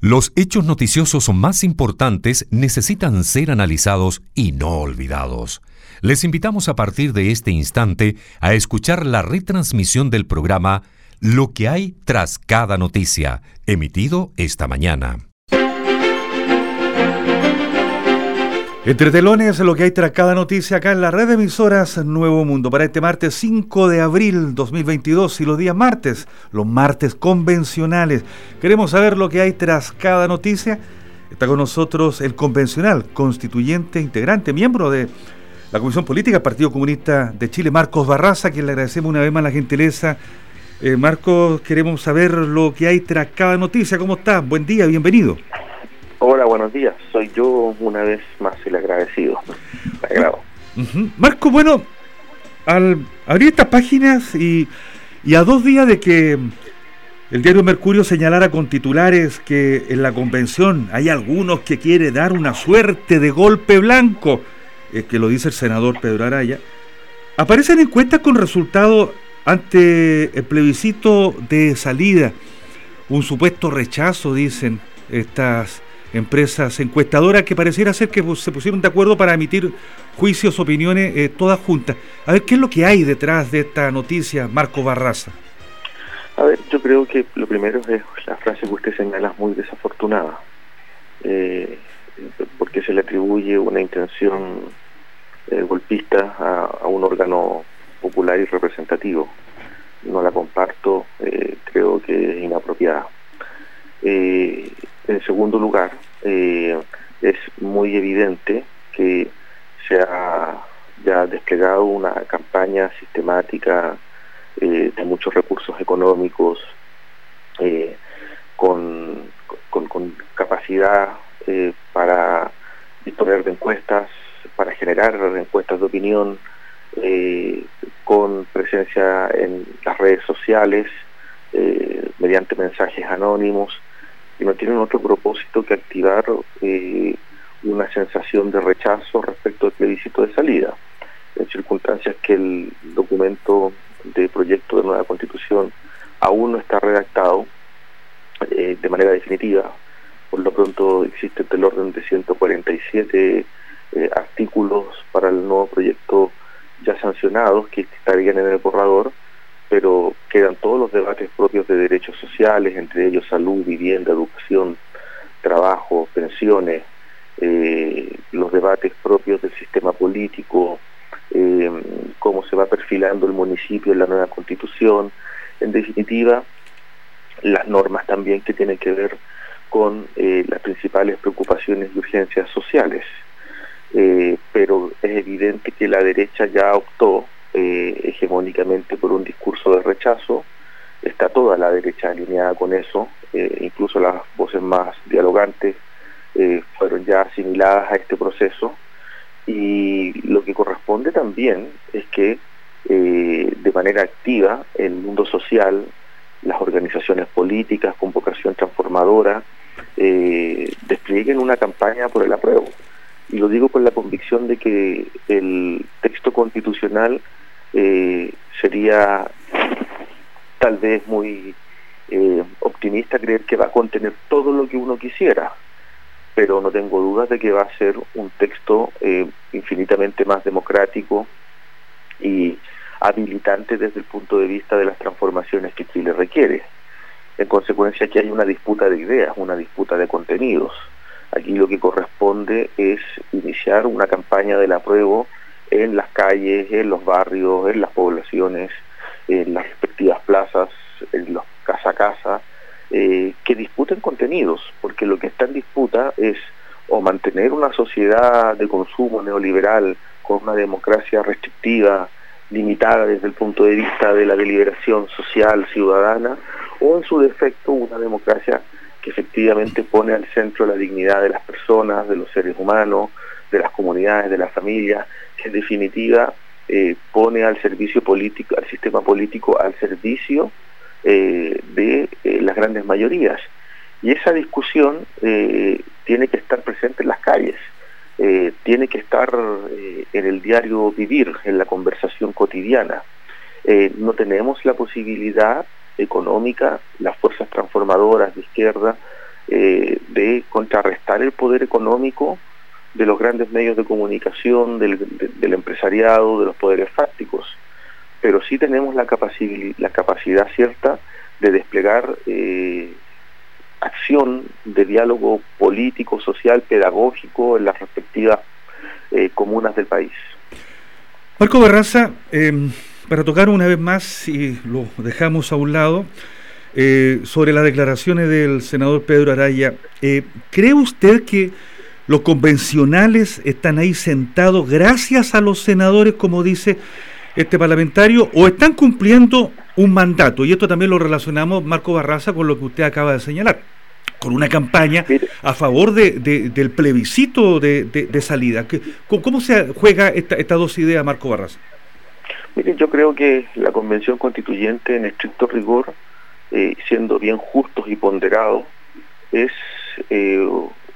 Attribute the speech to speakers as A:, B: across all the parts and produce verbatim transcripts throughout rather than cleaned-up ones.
A: Los hechos noticiosos más importantes necesitan ser analizados y no olvidados. Les invitamos a partir de este instante a escuchar la retransmisión del programa Lo que hay tras cada noticia, emitido esta mañana.
B: Entre telones, lo que hay tras cada noticia acá en la red de emisoras Nuevo Mundo para este martes cinco de abril dos mil veintidós y los días martes, los martes convencionales. Queremos saber lo que hay tras cada noticia. Está con nosotros el convencional, constituyente, integrante, miembro de la Comisión Política del Partido Comunista de Chile, Marcos Barraza, a quien le agradecemos una vez más la gentileza. Eh, Marcos, queremos saber lo que hay tras cada noticia. ¿Cómo estás? Buen día, bienvenido.
C: Hola, buenos días. Soy yo una vez más el agradecido. Me agrado.
B: Uh-huh. Marco, bueno, al abrir estas páginas y, y a dos días de que el diario Mercurio señalara con titulares que en la convención hay algunos que quieren dar una suerte de golpe blanco, eh, que lo dice el senador Pedro Araya, aparecen encuestas con resultados ante el plebiscito de salida, un supuesto rechazo, dicen estas empresas encuestadoras, que pareciera ser que se pusieron de acuerdo para emitir juicios, opiniones, eh, todas juntas. A ver, ¿qué es lo que hay detrás de esta noticia, Marco Barraza?
C: A ver, yo creo que lo primero es la frase que usted señala es muy desafortunada, eh, porque se le atribuye una intención eh, golpista a, a un órgano popular y representativo. No la comparto, eh, creo que es inapropiada. Eh, en segundo lugar, eh, es muy evidente que se ha ya desplegado una campaña sistemática eh, de muchos recursos económicos, eh, con, con, con capacidad eh, para disponer de encuestas, para generar encuestas de opinión, eh, con presencia en las redes sociales, eh, mediante mensajes anónimos, que no tienen otro propósito que activar eh, una sensación de rechazo respecto al plebiscito de salida, en circunstancias que el documento de proyecto de nueva constitución aún no está redactado eh, de manera definitiva. Por lo pronto existe del orden de ciento cuarenta y siete eh, artículos para el nuevo proyecto ya sancionados que estarían en el borrador, pero quedan todos los debates propios de derechos sociales, entre ellos salud, vivienda, educación, trabajo, pensiones, eh, los debates propios del sistema político, eh, cómo se va perfilando el municipio en la nueva constitución, en definitiva, las normas también que tienen que ver con eh, las principales preocupaciones y urgencias sociales. Eh, pero es evidente que la derecha ya optó Eh, hegemónicamente por un discurso de rechazo. Está toda la derecha alineada con eso, eh, incluso las voces más dialogantes eh, fueron ya asimiladas a este proceso, y lo que corresponde también es que eh, de manera activa el mundo social, las organizaciones políticas con vocación transformadora eh, desplieguen una campaña por el apruebo, y lo digo con la convicción de que el texto constitucional Eh, sería tal vez muy eh, optimista creer que va a contener todo lo que uno quisiera, pero no tengo dudas de que va a ser un texto eh, infinitamente más democrático y habilitante desde el punto de vista de las transformaciones que Chile requiere. En consecuencia, que hay una disputa de ideas, una disputa de contenidos. Aquí lo que corresponde es iniciar una campaña del apruebo en las calles, en los barrios, en las poblaciones, en las respectivas plazas, en los casa a casa, eh, que disputen contenidos, porque lo que está en disputa es o mantener una sociedad de consumo neoliberal con una democracia restrictiva, limitada desde el punto de vista de la deliberación social ciudadana, o en su defecto una democracia que efectivamente pone al centro la dignidad de las personas, de los seres humanos, de las comunidades, de las familias, que en definitiva eh, pone al servicio político, al sistema político al servicio eh, de eh, las grandes mayorías. Y esa discusión eh, tiene que estar presente en las calles, eh, tiene que estar eh, en el diario vivir, en la conversación cotidiana. Eh, no tenemos la posibilidad económica, las fuerzas transformadoras de izquierda, eh, de contrarrestar el poder económico de los grandes medios de comunicación, del, de, del empresariado, de los poderes fácticos, pero sí tenemos la, capaci la capacidad cierta de desplegar eh, acción de diálogo político, social, pedagógico en las respectivas eh, comunas del país.
B: Marco Barraza, eh, para tocar una vez más, y lo dejamos a un lado, eh, sobre las declaraciones del senador Pedro Araya, eh, ¿cree usted que los convencionales están ahí sentados gracias a los senadores, como dice este parlamentario, o están cumpliendo un mandato? Y esto también lo relacionamos, Marco Barraza, con lo que usted acaba de señalar, con una campaña a favor de, de, del plebiscito de, de, de salida. ¿Cómo se juega esta, estas dos ideas, Marco Barraza?
C: Miren, yo creo que la Convención Constituyente, en estricto rigor, eh, siendo bien justos y ponderados, es eh,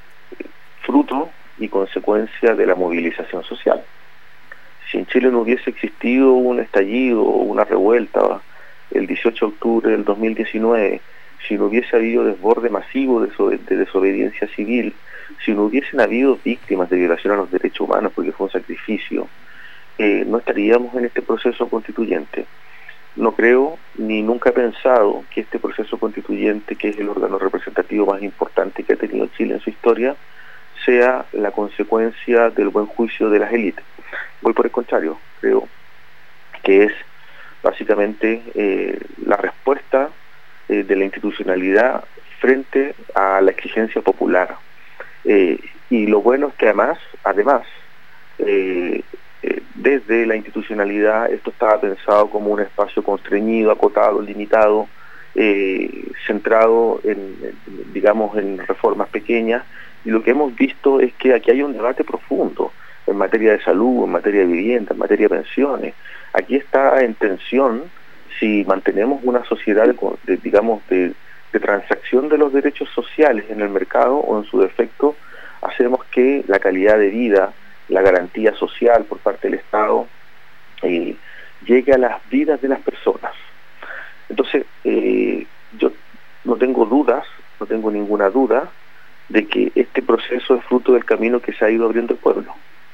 C: fruto y consecuencia de la movilización social. Si en Chile no hubiese existido un estallido o una revuelta el dieciocho de octubre del dos mil diecinueve, si no hubiese habido desborde masivo de, desobe de desobediencia civil, si no hubiesen habido víctimas de violación a los derechos humanos, porque fue un sacrificio, eh, no estaríamos en este proceso constituyente. No creo, ni nunca he pensado que este proceso constituyente, que es el órgano representativo más importante que ha tenido Chile en su historia, sea la consecuencia del buen juicio de las élites. Voy por el contrario, creo que es básicamente eh, la respuesta eh, de la institucionalidad frente a la exigencia popular. Eh, y lo bueno es que además, además eh, eh, desde la institucionalidad esto estaba pensado como un espacio constreñido, acotado, limitado, eh, centrado en, en, digamos, en reformas pequeñas, y lo que hemos visto es que aquí hay un debate profundo en materia de salud, en materia de vivienda, en materia de pensiones. Aquí está en tensión si mantenemos una sociedad de, de, digamos de, de transacción de los derechos sociales en el mercado, o en su defecto hacemos que la calidad de vida, la garantía social por parte del Estado eh, llegue a las vidas de las personas. Entonces eh, yo no tengo dudas, no tengo ninguna duda de que este proceso es fruto del camino que se ha ido abriendo el pueblo.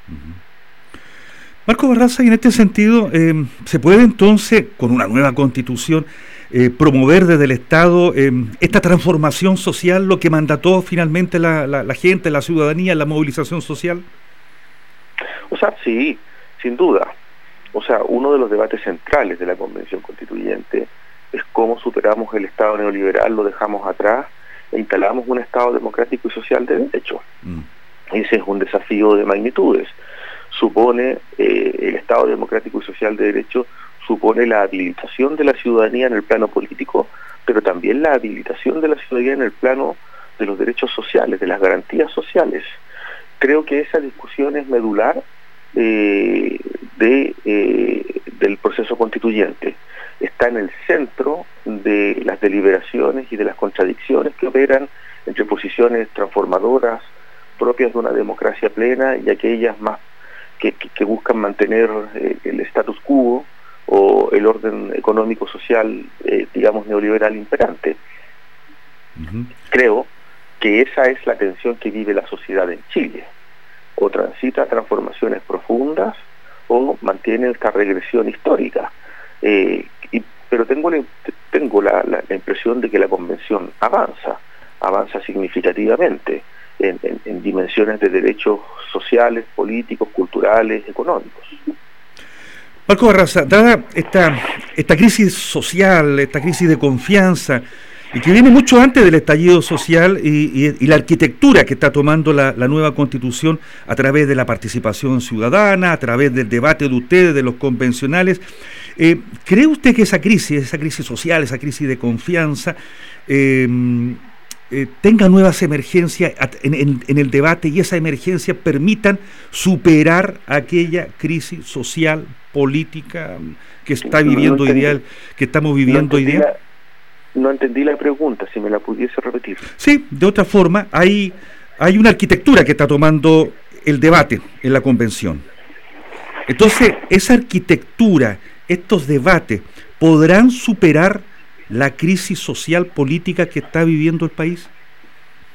B: Marco Barraza, y en este sentido, eh, ¿se puede entonces, con una nueva constitución, eh, promover desde el Estado eh, esta transformación social, lo que mandató finalmente la, la, la gente, la ciudadanía, la movilización social?
C: O sea, sí, sin duda. O sea, uno de los debates centrales de la Convención Constituyente es cómo superamos el Estado neoliberal, lo dejamos atrás e instalamos un Estado democrático y social de derecho. Mm. Ese es un desafío de magnitudes. Supone, eh, el Estado democrático y social de derecho supone la habilitación de la ciudadanía en el plano político, pero también la habilitación de la ciudadanía en el plano de los derechos sociales, de las garantías sociales. Creo que esa discusión es medular eh, de, eh, del proceso constituyente. Está en el centro de las deliberaciones y de las contradicciones que operan entre posiciones transformadoras propias de una democracia plena y aquellas más que, que, que buscan mantener eh, el status quo o el orden económico social, eh, digamos, neoliberal imperante. Uh-huh. Creo que esa es la tensión que vive la sociedad en Chile. O transita transformaciones profundas o mantiene esta regresión histórica. Eh, y, pero tengo, la, tengo la, la, la impresión de que la convención avanza, avanza significativamente en, en, en dimensiones de derechos sociales, políticos, culturales, económicos.
B: Marco Barraza, dada esta, esta crisis social, esta crisis de confianza, y que viene mucho antes del estallido social y, y, y la arquitectura que está tomando la, la nueva Constitución a través de la participación ciudadana, a través del debate de ustedes, de los convencionales, eh, ¿cree usted que esa crisis, esa crisis social, esa crisis de confianza, eh, eh, tenga nuevas emergencias en, en, en el debate y esa emergencia permitan superar aquella crisis social, política que está viviendo hoy día, que estamos viviendo hoy día?
C: No entendí la pregunta, si me la pudiese repetir.
B: Sí, de otra forma, hay, hay una arquitectura que está tomando el debate en la convención. Entonces, esa arquitectura, estos debates, ¿podrán superar la crisis social política que está viviendo el país?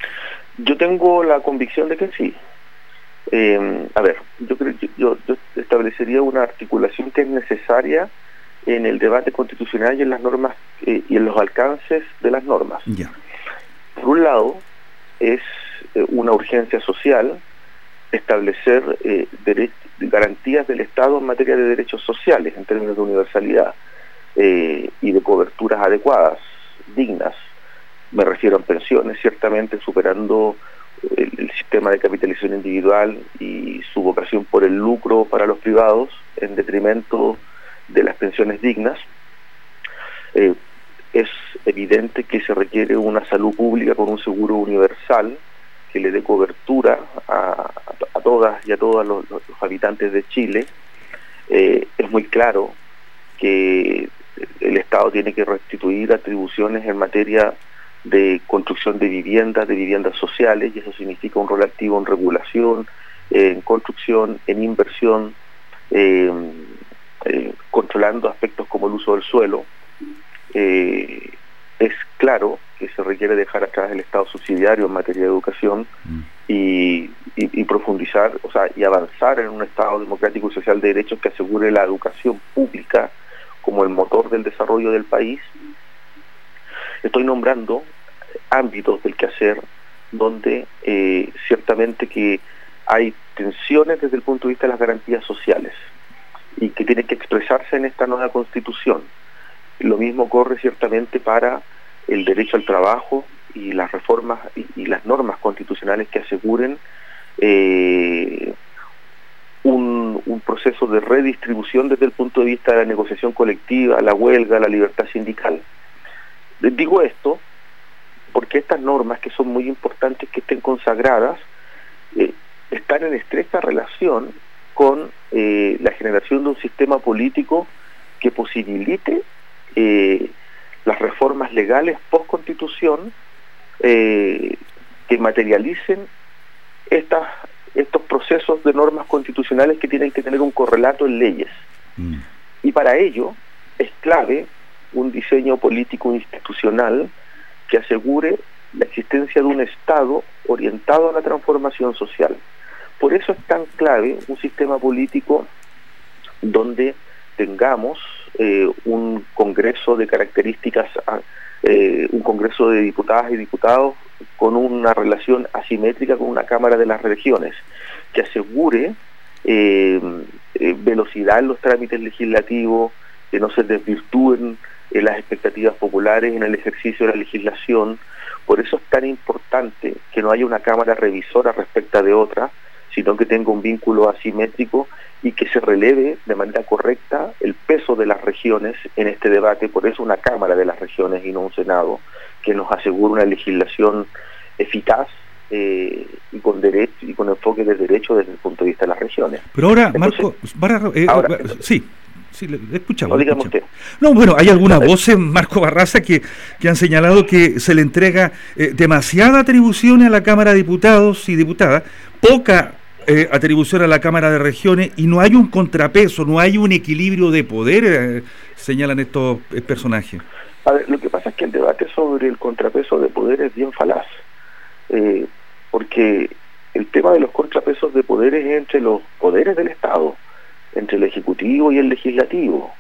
C: Yo tengo la convicción de que sí. Eh, a ver, yo creo yo, yo establecería una articulación que es necesaria en el debate constitucional y en las normas eh, y en los alcances de las normas.
B: Ya.
C: Por un lado, es eh, una urgencia social establecer eh, garantías del Estado en materia de derechos sociales, en términos de universalidad eh, y de coberturas adecuadas, dignas. Me refiero a pensiones, ciertamente superando el, el sistema de capitalización individual y su vocación por el lucro para los privados en detrimento de las pensiones dignas. Eh, es evidente que se requiere una salud pública con un seguro universal que le dé cobertura a, a todas y a todos los, los habitantes de Chile. Eh, es muy claro que el Estado tiene que restituir atribuciones en materia de construcción de viviendas, de viviendas sociales, y eso significa un rol activo en regulación, eh, en construcción, en inversión, eh, eh, controlando aspectos como el uso del suelo. Eh, es claro que se requiere dejar atrás el Estado subsidiario en materia de educación mm. y, y, y profundizar, o sea, y avanzar en un Estado democrático y social de derechos que asegure la educación pública como el motor del desarrollo del país. Estoy nombrando ámbitos del quehacer donde eh, ciertamente que hay tensiones desde el punto de vista de las garantías sociales y que tienen que expresarse en esta nueva Constitución. Lo mismo ocurre ciertamente para el derecho al trabajo y las reformas y, y las normas constitucionales que aseguren eh, un, un proceso de redistribución desde el punto de vista de la negociación colectiva, la huelga, la libertad sindical. Les digo esto porque estas normas, que son muy importantes que estén consagradas, eh, están en estrecha relación con eh, la generación de un sistema político que posibilite eh, las reformas legales post-constitución eh, que materialicen estas, estos procesos de normas constitucionales que tienen que tener un correlato en leyes. Mm. Y para ello es clave un diseño político institucional que asegure la existencia de un Estado orientado a la transformación social. Por eso es tan clave un sistema político donde tengamos eh, un Congreso de características, eh, un Congreso de diputadas y diputados con una relación asimétrica con una Cámara de las Regiones, que asegure eh, eh, velocidad en los trámites legislativos, que no se desvirtúen eh, las expectativas populares en el ejercicio de la legislación. Por eso es tan importante que no haya una Cámara revisora respecto de otra, sino que tenga un vínculo asimétrico y que se releve de manera correcta el peso de las regiones en este debate. Por eso una Cámara de las Regiones y no un Senado, que nos asegure una legislación eficaz eh, y con derecho y con enfoque de derecho desde el punto de vista de las regiones.
B: Pero ahora, entonces, Marco, Barra, eh,
C: ahora,
B: eh, sí. Sí, le, le escuchamos.
C: No,
B: le
C: digamos
B: escuchamos. No, bueno, hay algunas voces, Marco Barraza, que, que han señalado que se le entrega eh, demasiada atribución a la Cámara de Diputados y Diputadas, poca eh, atribución a la Cámara de Regiones, y no hay un contrapeso, no hay un equilibrio de poder, eh, señalan estos eh, personajes.
C: A ver, lo que pasa es que el debate sobre el contrapeso de poder es bien falaz, eh, porque el tema de los contrapesos de poder es entre los poderes del Estado, entre el Ejecutivo y el Legislativo,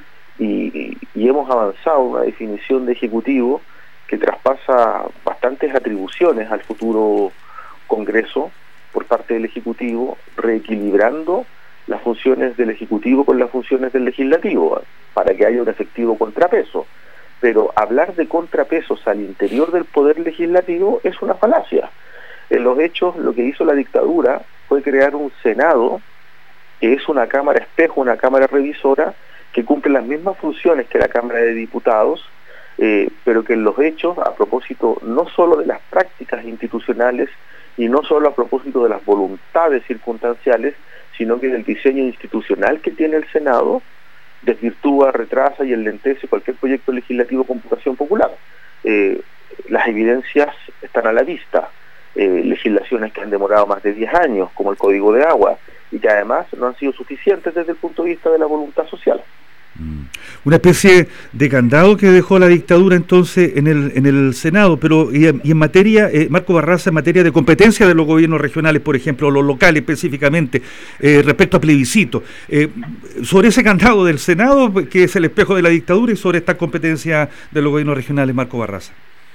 C: y, y hemos avanzado una definición de Ejecutivo que traspasa bastantes atribuciones al futuro Congreso por parte del Ejecutivo, reequilibrando las funciones del Ejecutivo con las funciones del Legislativo, para que haya un efectivo contrapeso. Pero hablar de contrapesos al interior del Poder Legislativo es una falacia. En los hechos, lo que hizo la dictadura fue crear un Senado, que es una Cámara espejo, una Cámara revisora, que cumple las mismas funciones que la Cámara de Diputados, eh, pero que en los hechos, a propósito no solo de las prácticas institucionales y no solo a propósito de las voluntades circunstanciales, sino que del diseño institucional que tiene el Senado, desvirtúa, retrasa y enlentece cualquier proyecto legislativo con vocación popular. Eh, las evidencias están a la vista. Eh, legislaciones que han demorado más de diez años, como el Código de Agua, y que además no han sido suficientes desde el punto de vista de la voluntad social.
B: Una especie de candado que dejó la dictadura entonces en el en el Senado, pero y en, y en materia, eh, Marco Barraza, en materia de competencia de los gobiernos regionales, por ejemplo, los locales específicamente, eh, respecto a plebiscito, eh, sobre ese candado del Senado, que es el espejo de la dictadura, y sobre esta competencia de los gobiernos regionales, Marco Barraza.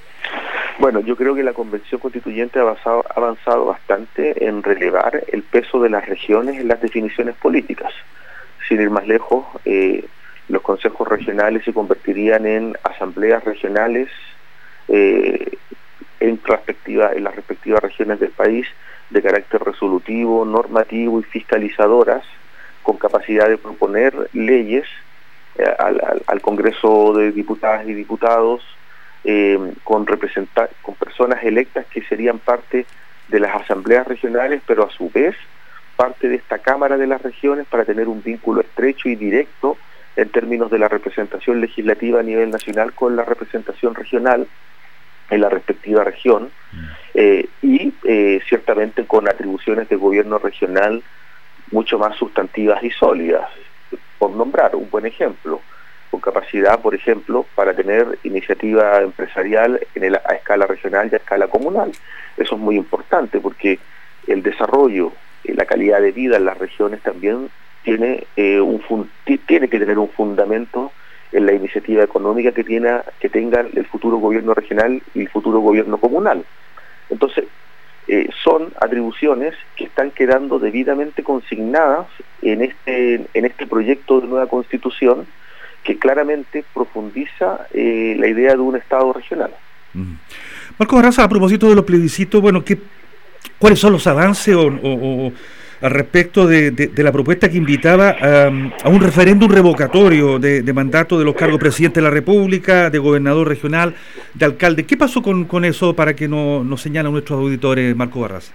C: Bueno, yo creo que la Convención Constituyente ha avanzado, ha avanzado bastante en relevar el peso de las regiones en las definiciones políticas. Sin ir más lejos, eh, los consejos regionales se convertirían en asambleas regionales eh, en, respectiva, en las respectivas regiones del país, de carácter resolutivo, normativo y fiscalizadoras, con capacidad de proponer leyes eh, al, al, al Congreso de Diputadas y Diputados, eh, con, representar, con personas electas que serían parte de las asambleas regionales, pero a su vez parte de esta Cámara de las Regiones, para tener un vínculo estrecho y directo en términos de la representación legislativa a nivel nacional con la representación regional en la respectiva región, eh, y eh, ciertamente con atribuciones de gobierno regional mucho más sustantivas y sólidas, por nombrar un buen ejemplo, con capacidad, por ejemplo, para tener iniciativa empresarial en el, a escala regional y a escala comunal. Eso es muy importante, porque el desarrollo y la calidad de vida en las regiones también tiene eh, un fun tiene que tener un fundamento en la iniciativa económica que tiene que tenga el futuro gobierno regional y el futuro gobierno comunal. Entonces, eh, son atribuciones que están quedando debidamente consignadas en este en este proyecto de nueva Constitución, que claramente profundiza eh, la idea de un Estado regional.
B: Mm. Marco Barraza, a propósito de los plebiscitos, bueno, ¿qué, ¿cuáles son los avances o, o, o al respecto de, de, de la propuesta que invitaba a, a un referéndum revocatorio de, de mandato de los cargos de presidente de la República, de gobernador regional, de alcalde? ¿Qué pasó con, con eso, para que nos no señalen nuestros auditores, Marco Barraza?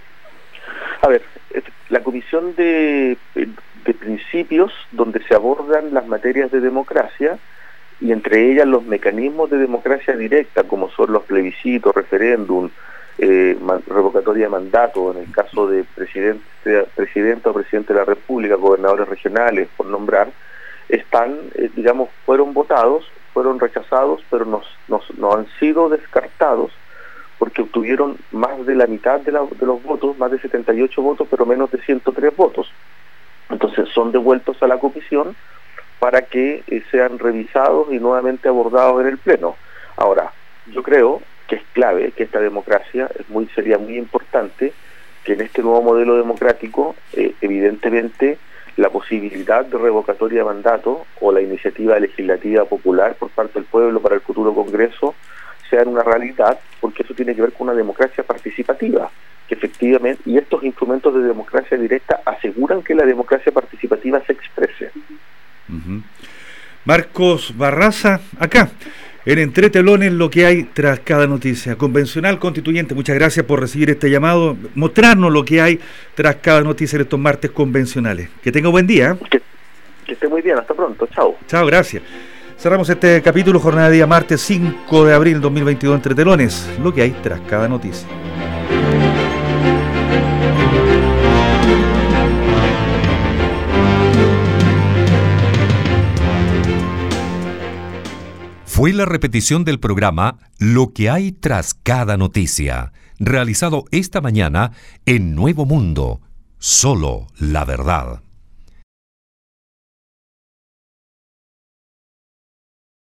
C: A ver, la comisión de, de principios, donde se abordan las materias de democracia, y entre ellas los mecanismos de democracia directa, como son los plebiscitos, referéndum, Eh, revocatoria de mandato, en el caso de presidente, presidente o presidente de la República, gobernadores regionales, por nombrar, están, eh, digamos, fueron votados, fueron rechazados, pero no nos, nos han sido descartados, porque obtuvieron más de la mitad de, la, de los votos, más de setenta y ocho votos, pero menos de ciento tres votos. Entonces son devueltos a la comisión para que eh, sean revisados y nuevamente abordados en el Pleno. Ahora, yo creo que es clave, que esta democracia es muy sería muy importante, que en este nuevo modelo democrático, eh, evidentemente, la posibilidad de revocatoria de mandato o la iniciativa legislativa popular por parte del pueblo para el futuro Congreso sean una realidad, porque eso tiene que ver con una democracia participativa, que efectivamente, y estos instrumentos de democracia directa aseguran que la democracia participativa se exprese.
B: Uh-huh. Marcos Barraza, acá en Entre Telones, lo que hay tras cada noticia. Convencional Constituyente, muchas gracias por recibir este llamado, mostrarnos lo que hay tras cada noticia en estos martes convencionales. Que tenga buen día.
C: Que, que esté muy bien, hasta pronto, chao.
B: Chao, gracias. Cerramos este capítulo, jornada de día martes cinco de abril dos mil veintidós, Entre Telones, lo que hay tras cada noticia.
A: Fue la repetición del programa Lo que hay tras cada noticia, realizado esta mañana en Nuevo Mundo. Solo la verdad.